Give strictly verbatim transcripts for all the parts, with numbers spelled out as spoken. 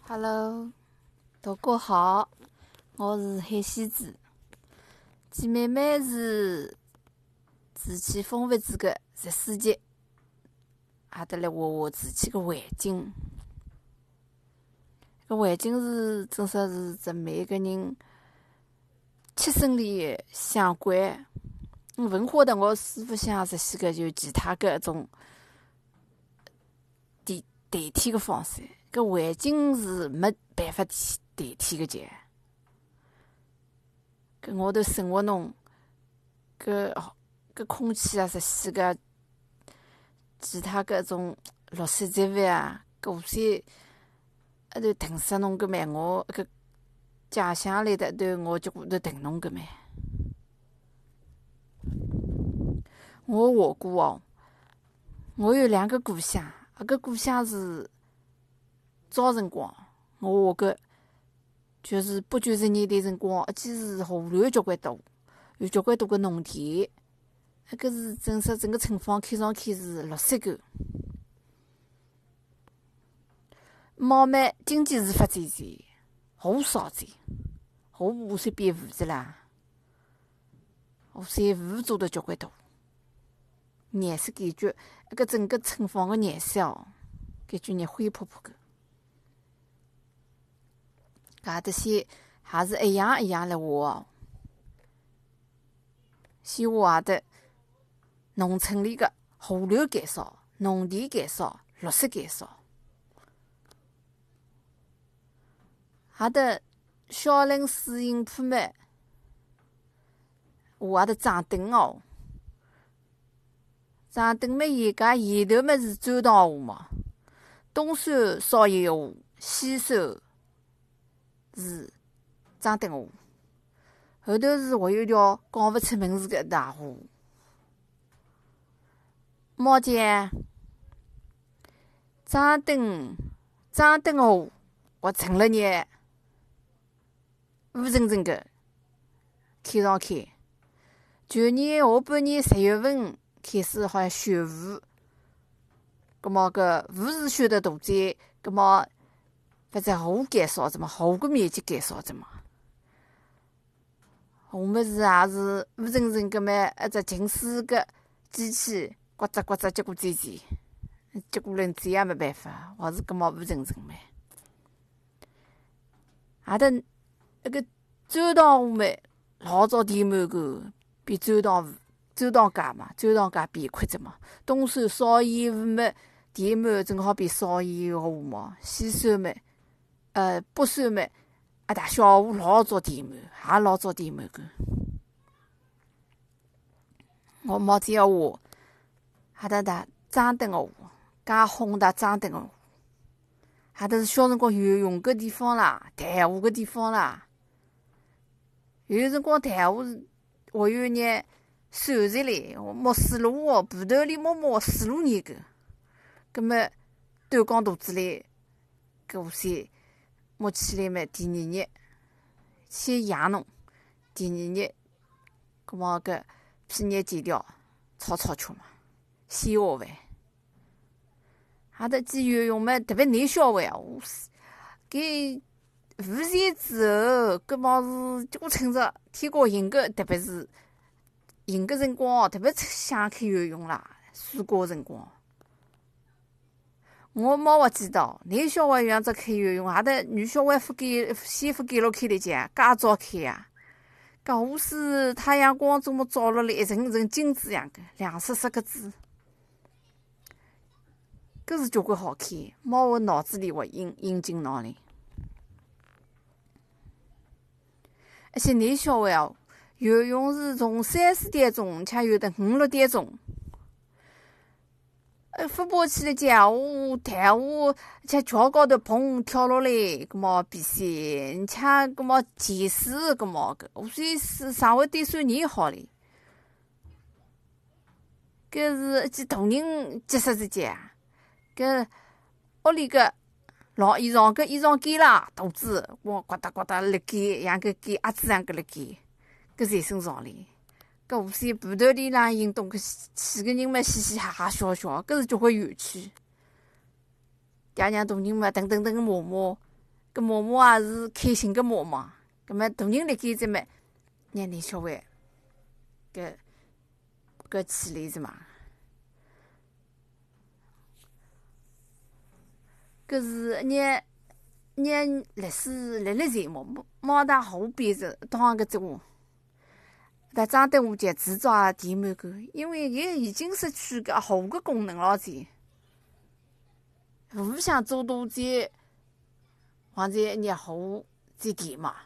Hello，大家好，我是海西子。姐妹妹是瓷器风物志的十四级，阿得来画画瓷器个环境。搿环境是真说是指每个人切身里相关。文化的我师傅想实现个就其他个一种代代替个方式。搿环境是没办法替代替个嘅。搿我头生活中，搿搿空气啊，实现个其他搿种绿色植物啊，搿无些一头腾杀侬搿蛮我搿家乡里的一头我就骨头腾侬搿蛮。我画过哦，我有两个故乡，搿个故乡是早辰光，我画个就是八九十年代辰光，一记是河流交关多，有交关多个农田，搿是整说整个村坊看上去是绿色个。慢慢经济是发展着，河少着，河下山变湖子啦，下山湖做得交关多。颜色感觉，搿整个村坊个颜色哦，感觉热灰扑扑个。搿搭些也是一样一样来画哦。先画的农村里个河流减少，农田减少，绿色减少。哈搭小林水影铺嘛，画哈搭张灯哦。张灯嘛，伊家沿头嘛是砖塘河嘛，东山少爷河，西山是张灯河，后头是还有一条讲勿出名字个大河。猫姐，张灯张灯河活成了热，乌沉沉个，看上去。去年下半年十月份开始好像雪雾，葛末搿雾是雪得大点，葛末反正河减少着嘛，河个面积减少着嘛。下么子也是乌沉沉个嘛，一只净水个机器呱唧呱唧接过转转，接过轮转也没办法，还是搿么乌沉沉嘛。哈搭那个砖塘河嘛，老早填满个，变砖塘河。砖塘街嘛，砖塘街变宽着嘛。东山少盐湖嘛，填满正好变少盐湖嘛。西山嘛，呃，北山嘛，啊大小湖老早填满，也老早填满个。我毛子要画，哈搭搭张灯河，介红的张灯河。哈搭是小辰光游泳个地方啦，谈话个地方啦。有辰光谈话是还有眼。山石里，摸水路哦，步头里摸摸水路泥个，葛末端缸肚子里，搿下些摸起来嘛，第二日先养侬，第二日，葛末搿皮肉剪掉，炒炒吃嘛，鲜虾饭。哈搭去游泳嘛，特别难消化哦，搿浮山之后，搿么是就趁着天高晴个，特别是。晴个辰光哦，特别想去游泳啦。暑假辰光，我冇勿记得，男小孩样子去游泳，哈搭女小孩不给先不给了开了讲，介早开呀。搿下是太阳光怎么照落来一层层金子样个，亮闪闪个子，搿是交关好看，冇我脑子里或引引进脑里。而且男小孩哦。游泳是从三四点钟，且有的五六点钟。呃，发跑起来讲话、谈话，且桥高头砰跳落来，搿么比赛，且搿么潜水，搿么搿，我算是上回对算人好嘞。搿是一记大人结识之间，搿屋里个晾衣裳，搿衣裳干啦，肚子我呱嗒呱嗒辣盖，像个盖鸭子样个辣盖。搿才身上里，搿下些步头里啦运动，搿几个人嘛嘻嘻哈哈笑笑，搿是交关有趣。爹娘大人嘛，等等等摸摸， 搿妈妈也是开心个妈妈，葛末大人辣盖在嘛，让你小孩搿搿起来是嘛？搿是一眼一眼历史历历在目，毛大河边着当搿只话。但张德武就制造填满沟，因为伊已经失去搿河个功能了噻。互相做大再往在一眼河再填嘛。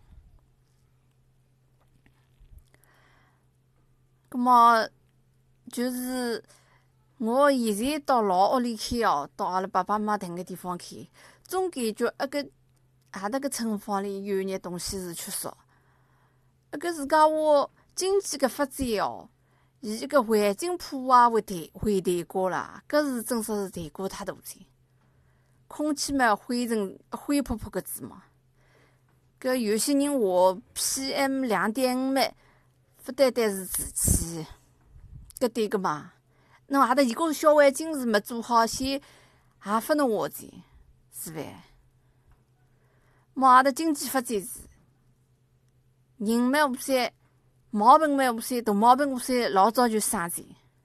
葛末就是我现在到老屋里去哦，到阿拉爸爸妈妈迭个地方去，总感觉阿个阿搭个村坊里有眼东西是缺少。阿个自家话经济个发展哦，伊个环境破坏会抬会抬高啦，搿是真说是抬高太大噻。空气嘛灰尘灰扑扑个子嘛，搿有些人话 P M 两点五嘛，勿单单是瓷器，搿对个嘛。侬阿搭伊个小环境是没做好，先也勿能活噻，是伐？么阿搭经济发展是人蛮下山，毛病蛮下山，大毛病下山老早就生噻，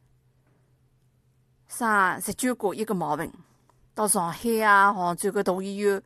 生十九个一个毛病。到上海啊、杭州搿大医院，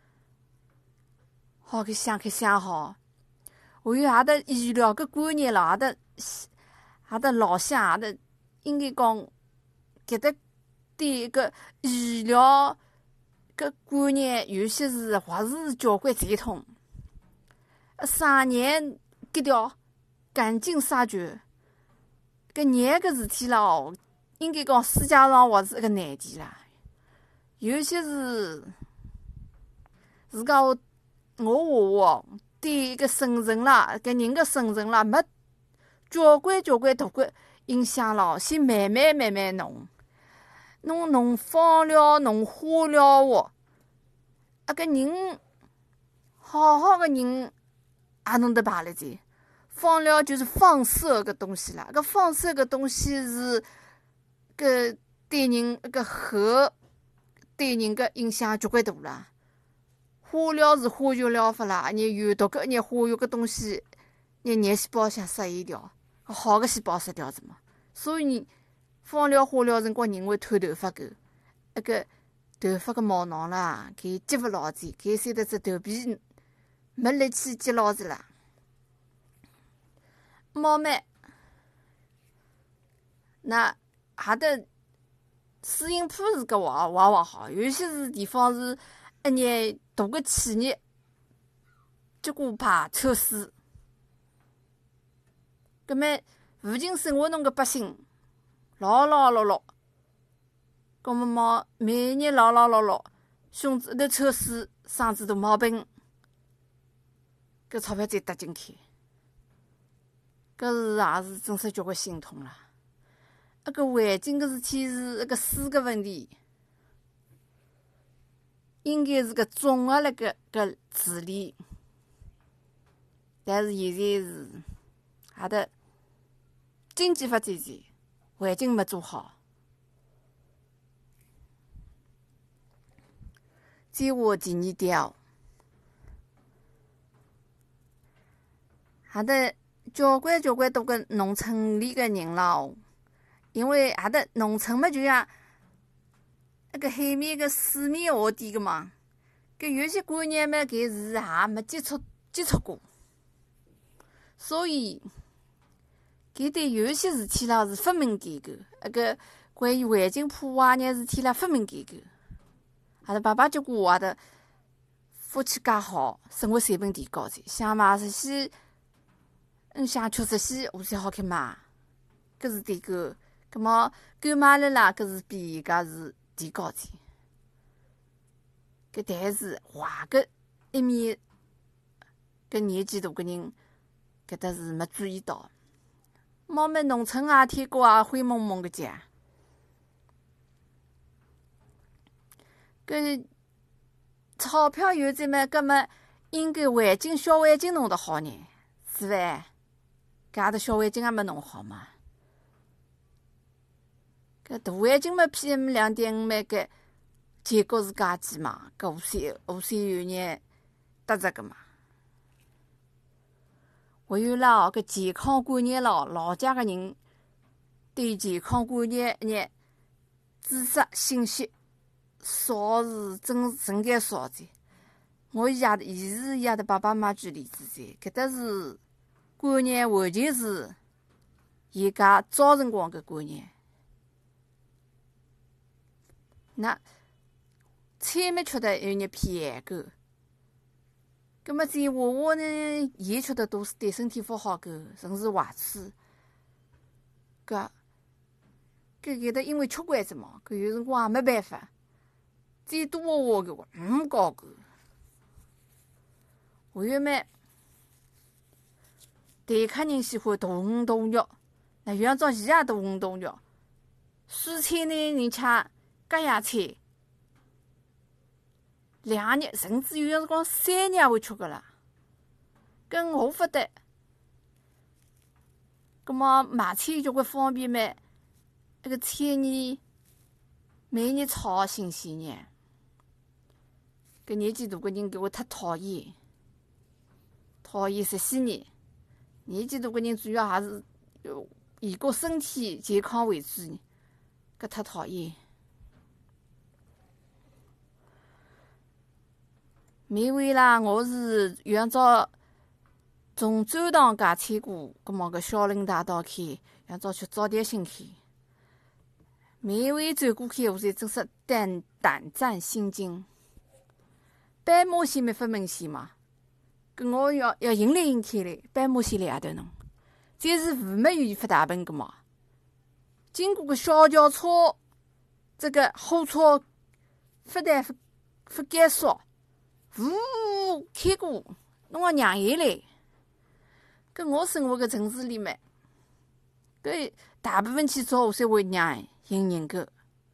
好去想开想好。还有阿搭医疗搿观念咯，阿搭阿搭老乡阿搭应该讲，搿搭对搿医疗搿观念有些是或是交关赞同。生眼割掉，赶尽杀绝，搿眼搿事体啦，应该讲世界上或是一个难题啦。有些是自家我我话哦，对一个生存啦，搿人个生存啦，没交关交关大个影响咯。先慢慢慢慢弄，侬弄芳疗、弄化疗哦，啊搿人好好个人也弄得排了噻。芳疗就是放射个东西啦，搿放射个东西是搿对人搿核。对人个影响交关大啦。化疗是化学疗法啦，你有毒个你化学个东西，你眼细胞想杀伊掉，好个细胞杀掉是嘛？所以芳疗、化疗辰光人会脱头发垢，那个头发个毛囊啦，给接勿牢子，给三得只头皮没力气接牢子啦。猫咩？那还得。水饮铺是搿往往往好，有些是地方是一眼大个企业，结果怕抽水，搿么附近生活中个百姓老老落落，搿么毛每日老老落落，胸子一头抽水，生子大毛病，搿钞票再搭进去，搿是也是真是交关心痛啦。那个环境个事体是那个水个问题，应该是个综合辣个个治理，但是现在是阿搭经济发展前，环境没做好。再话第二点哦，阿搭交关交关多个农村里个人啦哦。因为阿搭农村嘛，就像那个海面个水面下底个嘛，搿有些观念嘛，搿是也没接触接触过，所以搿对有些事体啦是发明改革，那个关于环境破坏眼事体啦发明改革。阿拉爸爸结果阿搭夫妻介好，生活水平提高噻，想买实些，嗯，想吃实些，我才好去买，搿是对个。葛末购买力啦，搿是比伊家是提高噻。搿但是坏个一面，搿年纪大个人搿搭是没注意到。猫么农村啊，天高啊，灰蒙蒙个家，搿钞票有在嘛？搿么应该环境小环境弄得好呢，是伐？搿阿搭小环境也没弄好嘛。搿大环境嘛 P M 两点五嘛，搿结果是家己嘛，搿无线无线有眼得着个嘛。还有啦，搿健康观念咯，老家个人对健康观念一眼知识信息少是真真该少点。我现在现是现在爸爸妈妈举例子噻，搿搭是观念完全是伊家早辰光搿观念。那菜嘛吃得有眼偏咸口，葛末这娃娃呢，伊吃得多是对身体勿好个，甚是坏处。搿搿搿搭因为吃惯子嘛，搿有辰光也没办法。再多娃娃搿个唔高个，还有嘛，台客人喜欢大鱼大肉，那有像照伊也大鱼大肉。蔬菜呢，人吃隔夜菜，两日甚至有辰光三日也会吃个啦。跟我勿得，葛末买菜交关方便嘛，那个菜呢，每日炒新鲜热。搿年纪大个人给我太讨厌，讨厌食鲜热。年纪大个人主要还是以个身体健康为主，搿太讨厌。每回啦，我是有像照从转塘驾车过，葛末搿小林大道开，像照去早点心开。每回转过去，我才真是胆胆战心惊。斑马线没法明显嘛，搿我要要迎来迎开来，斑马线辣阿头弄。再是雾没有伊发大奔个嘛，经过个小轿车，这个后车发弹发发减速，呜开过，侬要让下来。搿我生活个城市里面，搿大部分汽车我侪会让行人个。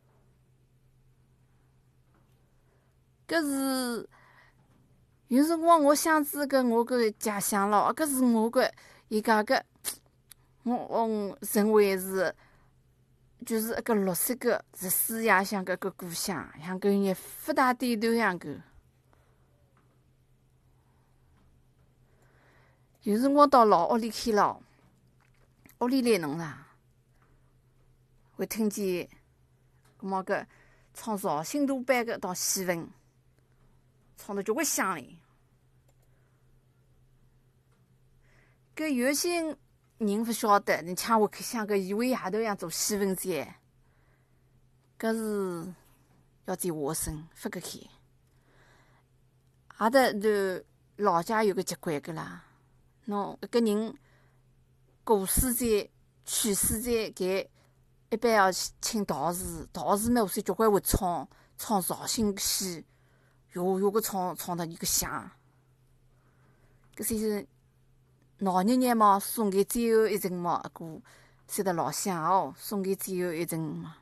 搿是有辰光我想起搿我搿家乡咯，搿是我搿伊家搿我我认为是就是一个绿色个日水呀，像搿个故乡，像搿眼发大点头像搿。有辰光到老屋里去咯，屋里来弄啦，会听见搿么搿唱绍兴大班个到戏文，唱得交关响嘞。搿有些人勿晓得，你抢会想搿以为夜头样做戏文噻，搿是要在下身勿搿开。阿搭头老家有个习惯个啦，侬一个人过世在去世在搿一般要请道士，道士嘛，有交关会唱唱绍兴戏，哟哟个唱唱得一个响。搿些老年人嘛，送给最后一程嘛，过写得老响哦，送给最后一程嘛。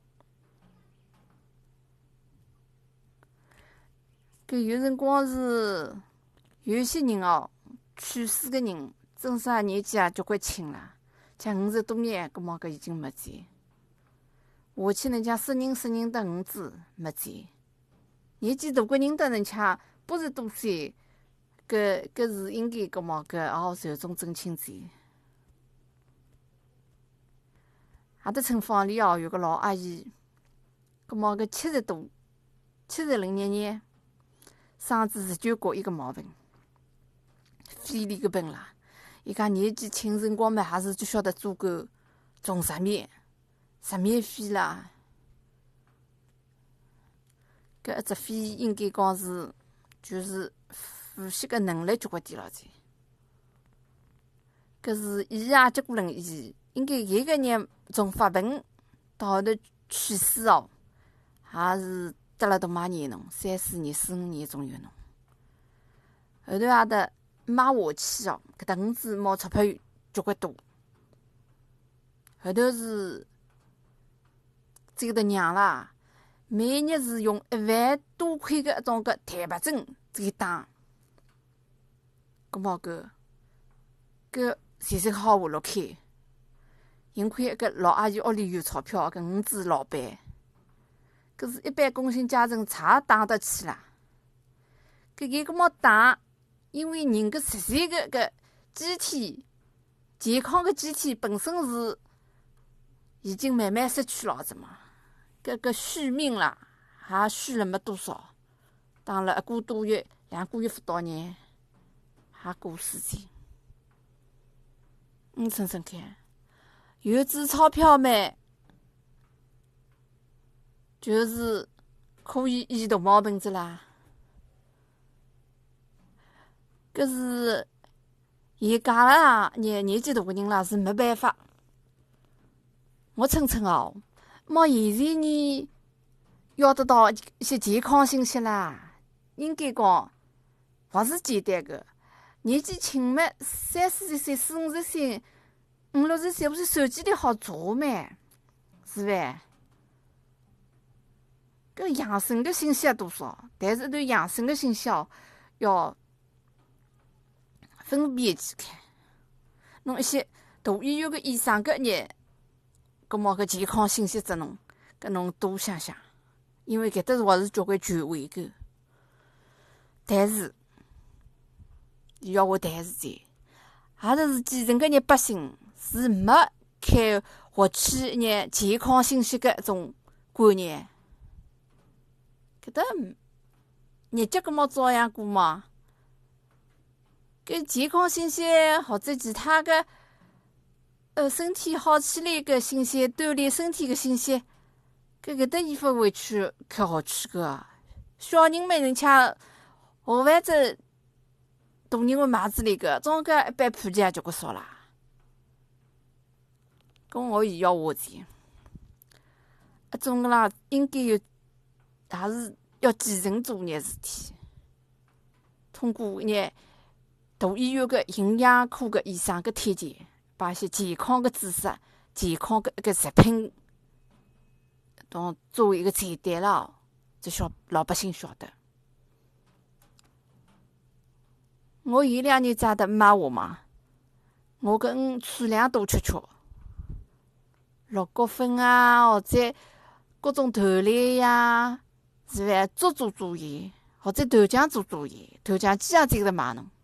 搿有辰光是有些人哦，去世个人，真是年纪也交关轻啦，像五十多年，搿么搿已经没在。下去能讲死人死人得五子没在，年纪大个人得能讲八十多岁。搿搿是应该搿么搿哦寿终正寝在。阿搭村坊里哦有个老阿姨，搿么搿七十多，七十零一年，嗓子持久国一个毛病，肺里个病啦。伊讲年纪轻辰光嘛，还是就晓得做个种石棉，石棉肺啦。搿一只肺应该讲是就是呼吸个能力交关低了噻。搿是伊也结过轮椅，应该搿个人从发病到后头去世哦，也是得了大买年侬，三四年、四五年总有侬。后头也得买下去哦，搿搭五子冒钞票交关多。后头是这个的娘啦，每日是用一万多块个一种个蛋白针这个打。搿么搿搿现在好下落开，幸亏搿老阿姨屋里有钞票，搿五子老板，搿搿是一般工薪阶层才打得起啦。搿个搿么打，因为人搿实际个搿机体健康个机体本身是已经慢慢失去了，子嘛，搿搿续命啦，也续了没多少，打了一个多月、两个月辅导年，也过世体。你称称看，有纸钞票咩？就是可以医大毛病子啦。搿是现家啦，年年纪大个人啦是没办法。我称称哦，么现在呢要得到一些健康信息啦，应该讲勿是简单个。年纪轻嘛，三四十岁、四五十岁、五六十岁，不是手机里好查咩？是伐？搿养生个信息也多少，但是对养生个信息哦，要分辨去看。侬一些大医院个医生搿热，搿么搿健康信息只侬，搿侬多想想，因为搿搭是还是交关权威个。但是，要我但是在，阿拉是基层个热百姓，是没开获取眼健康信息个一种观念。搿搭日脚搿么照样过嘛？搿健康信息或者其他个呃身体好起来个信息，锻炼身体个信息，搿搿搭伊勿会去开好取个。小人们人家学完子大人会买子里个，总归一般普及也交关少啦。搿我也要话题，一种个啦，应该有，也是要继承做眼事体，通过眼大医院个营养科个医生个推荐，把一些健康个知识、健康个一个食品，当作为一个菜单啦，这小老百姓晓得。我前两年咋的买话嘛，我跟粗粮多吃吃，六角粉啊，或者各种豆类呀，是伐？做做做盐，或者豆浆做做盐，豆浆机也在搿买侬。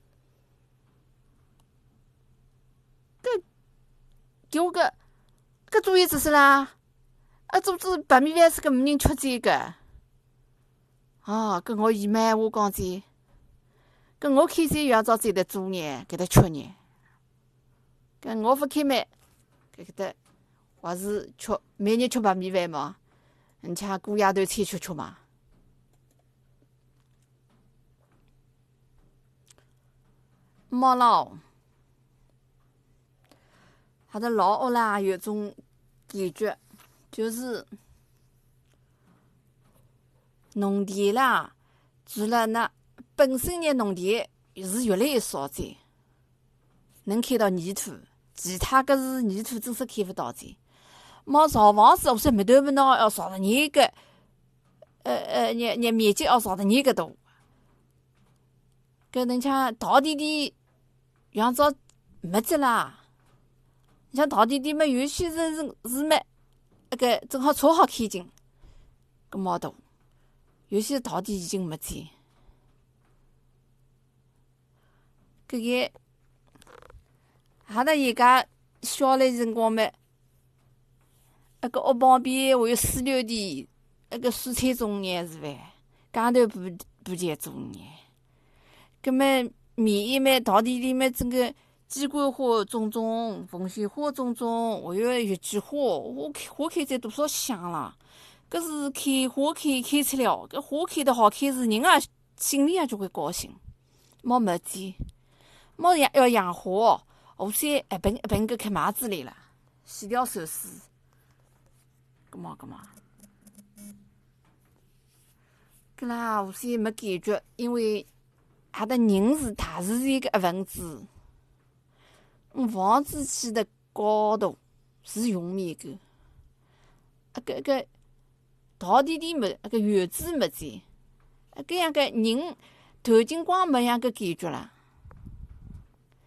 搿给我搿搿做盐做啥啦？啊，做做白米饭是搿没人吃这个。哦，搿我姨妈话讲子。搿我开餐要照这搭做呢，搿搭吃呢。搿我勿开饭，搿搿搭还是吃每日吃白米饭嘛，人家过夜头餐吃吃嘛。猫咯，阿拉老屋啦有种感觉，就是农田啦，除了那。本身呢，农田是越来越少在，能开到泥土，其他个是泥土真是开勿到在。么造房子，我说没头没脑要造得你个，呃呃，你你面积要造得你个大。搿能像陶弟弟，像早没只啦。像陶弟弟嘛，有些是是是么，那个正好车好开进，搿么大。有些陶弟已经没在。搿个阿拉一家小来辰光嘛，那个屋旁边还有水流田，那个蔬菜种眼是伐？街头补补钱种眼，葛么面一嘛，稻田里面整个鸡冠花种种，凤仙花种种，还有月季花，花开花开才多少香啦！搿是开花开开出了，搿花开得好开是人也心里也就会高兴，冇没见。猫养要养花，下山一盆一盆搿开麦子来了，洗掉手水。搿么搿么，搿啦下山没感觉，因为阿拉人是大自然个一份子。嗯，房子起得高度是用面个，啊搿搿稻田里没，搿园子没在，啊搿样个人头颈光没样个感觉啦。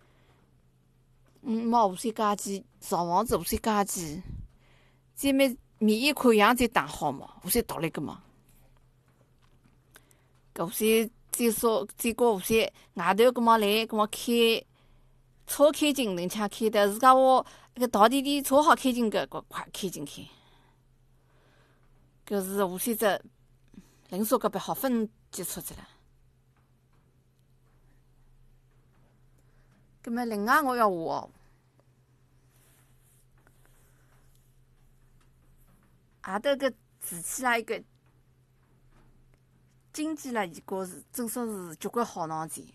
嗯，冇下山家具，造房子下山家具，再么面一看样子打好嘛，无些道理个嘛。搿无些再说再过无些外头搿么来搿么开超开进，人家开的自家话搿大弟弟超好开进个，搿快开进去。搿是无些只零售搿边好分接触着了。葛末另外我要话哦，阿头搿住起来一个经济辣伊高是真说是交关好闹钱。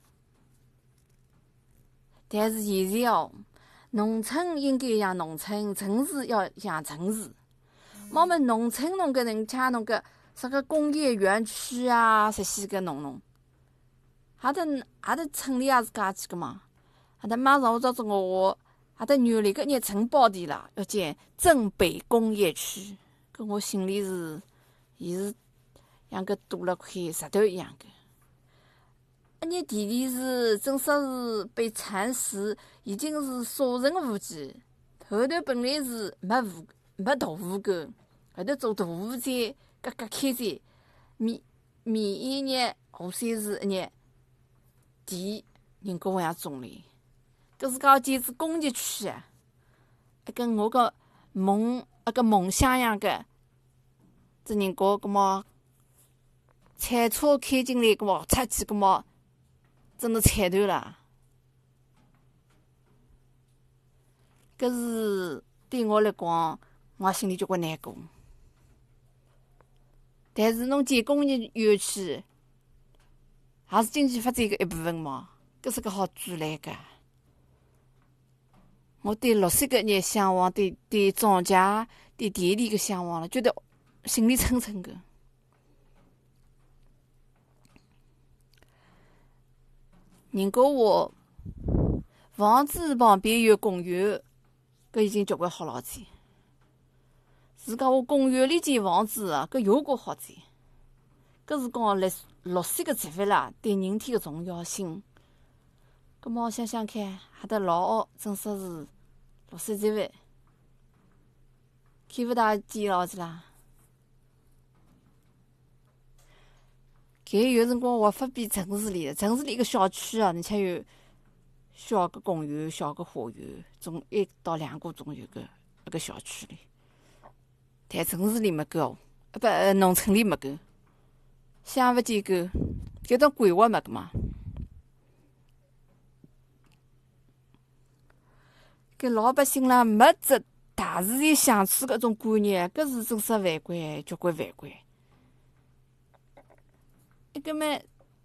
但是现在哦，农村应该像农村，城市要像城市。毛么农村侬搿人家侬搿啥个工业园区啊，这些个弄弄，阿头阿头村里也是介去个嘛。阿头马上我照着我话，阿头原来搿眼承包地啦，要建镇北工业区。搿我心里是，伊是像搿多了块石头一样个。一眼地里是正说是被蚕食，已经是所剩无几。后头本来是没户没大户个，后头做大户再割割开再面面一眼，后三是一眼地，人家像种嘞。搿是讲简直工业区啊！还跟我个梦那个梦想一样个，这人家搿么彩车开进来，搿么出去，搿么真的踩断了。搿是对我来讲，我心里交关难过。但是侬建工业园区，也是经济发展个一部分嘛，搿是个好转来个。我对绿色个眼向往，对对庄稼、对田里个向往了，觉得心里淙淙个。人家话房子旁边有公园，搿已经交关好了钱。自家话公园里建房子啊，搿有个好赚。搿是讲绿绿色个植物啦，对人体个重要性。搿么想想看，阿搭老学正说是绿色植物，开勿大建牢去啦。搿有辰光活法比城市里，城市里个小区啊，而且有小个公园、小个花园，总一到两个总有个一个小区里。但城市里没够，啊不，农村里没够，想勿见够，搿种规划没个嘛。搿老百姓啦，没只大自然相处搿种观念，搿是真实犯规，交关犯规。一个么，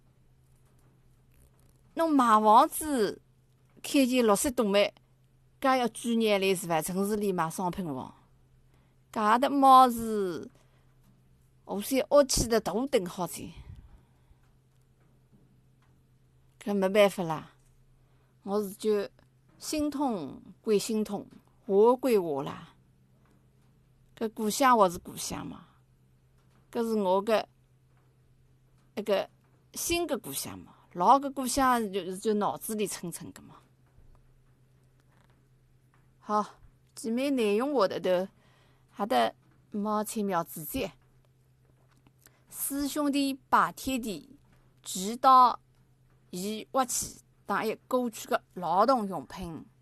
侬买房子开件绿色动脉，搿要专业来是伐？城市里买商品房，搿的猫是无些屋起的大等好赚，搿没办法啦。我是就心痛归心痛，话归话啦。搿故乡话是故乡嘛，搿是我个一个新个故乡嘛，老个故乡就就脑子里蹭蹭个嘛。好，前面内容下头头，哈得毛青苗子姐，四兄弟拜天地，直到伊挖起当一过去个劳动用品。